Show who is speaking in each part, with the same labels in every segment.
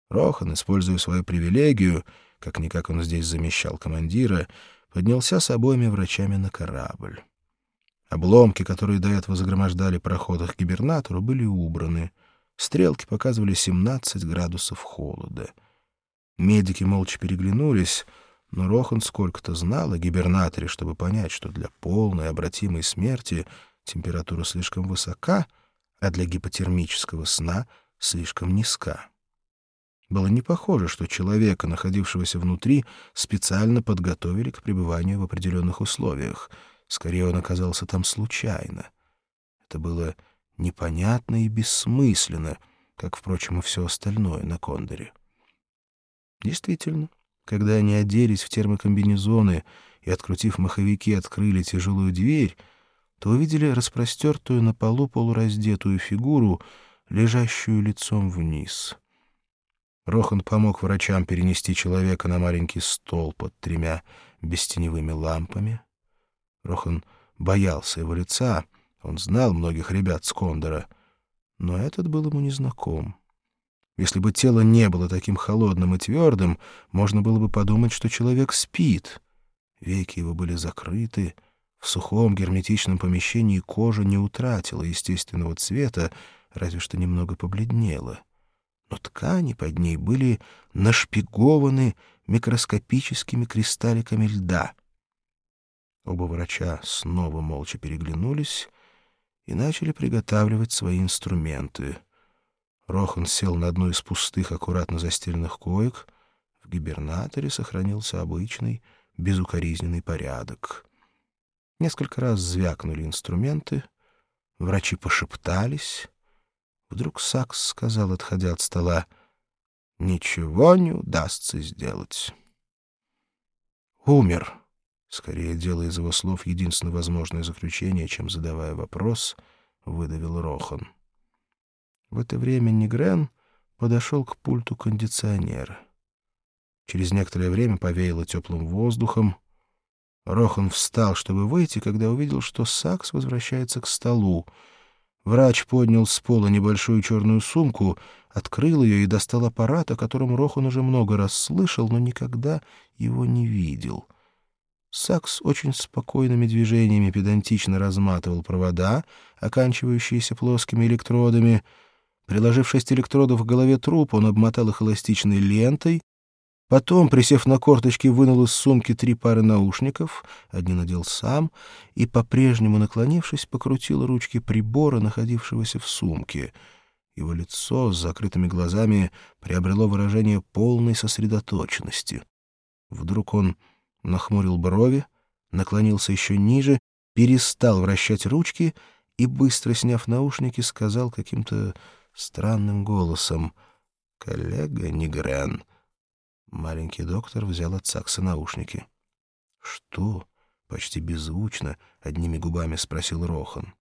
Speaker 1: Рохан, используя свою привилегию, как-никак он здесь замещал командира, поднялся с обоими врачами на корабль. Обломки, которые до этого загромождали проход к гибернатору, были убраны. Стрелки показывали 17 градусов холода. Медики молча переглянулись, но Рохан сколько-то знал о гибернаторе, чтобы понять, что для полной обратимой смерти температура слишком высока, а для гипотермического сна слишком низка. Было не похоже, что человека, находившегося внутри, специально подготовили к пребыванию в определенных условиях. Скорее, он оказался там случайно. Это было непонятно и бессмысленно, как, впрочем, и все остальное на Кондоре. Действительно, когда они оделись в термокомбинезоны и, открутив маховики, открыли тяжелую дверь, то увидели распростертую на полу полураздетую фигуру, лежащую лицом вниз. Рохан помог врачам перенести человека на маленький стол под 3 бестеневыми лампами. Рохан боялся его лица, он знал многих ребят с Кондора, но этот был ему незнаком. Если бы тело не было таким холодным и твердым, можно было бы подумать, что человек спит. Веки его были закрыты, в сухом герметичном помещении кожа не утратила естественного цвета, разве что немного побледнела. Но ткани под ней были нашпигованы микроскопическими кристалликами льда. Оба врача снова молча переглянулись и начали приготавливать свои инструменты. Рохан сел на одну из пустых, аккуратно застеленных коек. В гибернаторе сохранился обычный, безукоризненный порядок. Несколько раз звякнули инструменты, врачи пошептались. Вдруг Сакс сказал, отходя от стола: «Ничего не удастся сделать». «Умер», скорее делая из его слов единственно возможное заключение, чем задавая вопрос, выдавил Рохан. В это время Нигрен подошел к пульту кондиционера. Через некоторое время повеяло теплым воздухом. Рохан встал, чтобы выйти, когда увидел, что Сакс возвращается к столу. Врач поднял с пола небольшую черную сумку, открыл ее и достал аппарат, о котором Рохан уже много раз слышал, но никогда его не видел. Сакс очень спокойными движениями педантично разматывал провода, оканчивающиеся плоскими электродами. Приложив 6 электродов к голове трупа, он обмотал их эластичной лентой. Потом, присев на корточки, вынул из сумки 3 пары наушников, одни надел сам, и, по-прежнему наклонившись, покрутил ручки прибора, находившегося в сумке. Его лицо с закрытыми глазами приобрело выражение полной сосредоточенности. Вдруг он нахмурил брови, наклонился еще ниже, перестал вращать ручки и, быстро сняв наушники, сказал каким-то странным голосом: «Коллега Нигрен». Маленький доктор взял от Сакса наушники. «Что?» — почти беззвучно, одними губами спросил Рохан.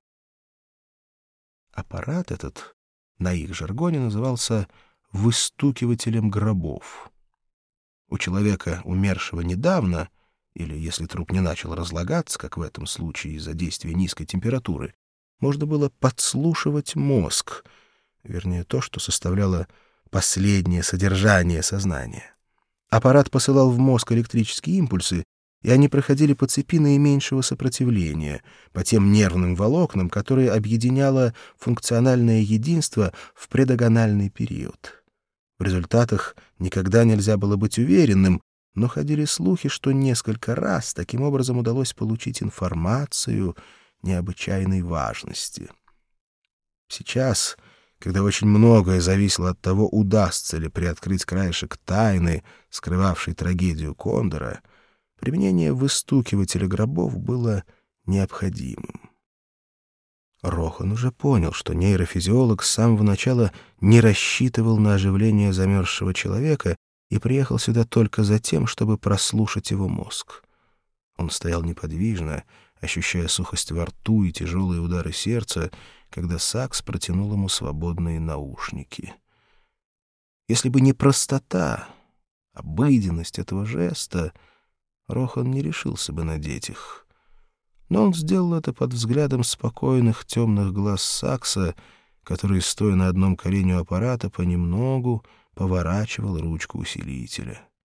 Speaker 1: Аппарат этот на их жаргоне назывался «выстукивателем гробов». У человека, умершего недавно, или если труп не начал разлагаться, как в этом случае из-за действия низкой температуры, можно было подслушивать мозг, вернее, то, что составляло последнее содержание сознания. Аппарат посылал в мозг электрические импульсы, и они проходили по цепи наименьшего сопротивления, по тем нервным волокнам, которые объединяло функциональное единство в предагональный период. В результатах никогда нельзя было быть уверенным, но ходили слухи, что несколько раз таким образом удалось получить информацию необычайной важности. Сейчас, когда очень многое зависело от того, удастся ли приоткрыть краешек тайны, скрывавшей трагедию Кондора, применение выстукивателя гробов было необходимым. Рохан уже понял, что нейрофизиолог с самого начала не рассчитывал на оживление замерзшего человека и приехал сюда только за тем, чтобы прослушать его мозг. Он стоял неподвижно, ощущая сухость во рту и тяжелые удары сердца, когда Сакс протянул ему свободные наушники. Если бы не простота, обыденность этого жеста, Рохан не решился бы надеть их. Но он сделал это под взглядом спокойных темных глаз Сакса, который, стоя на одном колене у аппарата, понемногу, поворачивал ручку усилителя.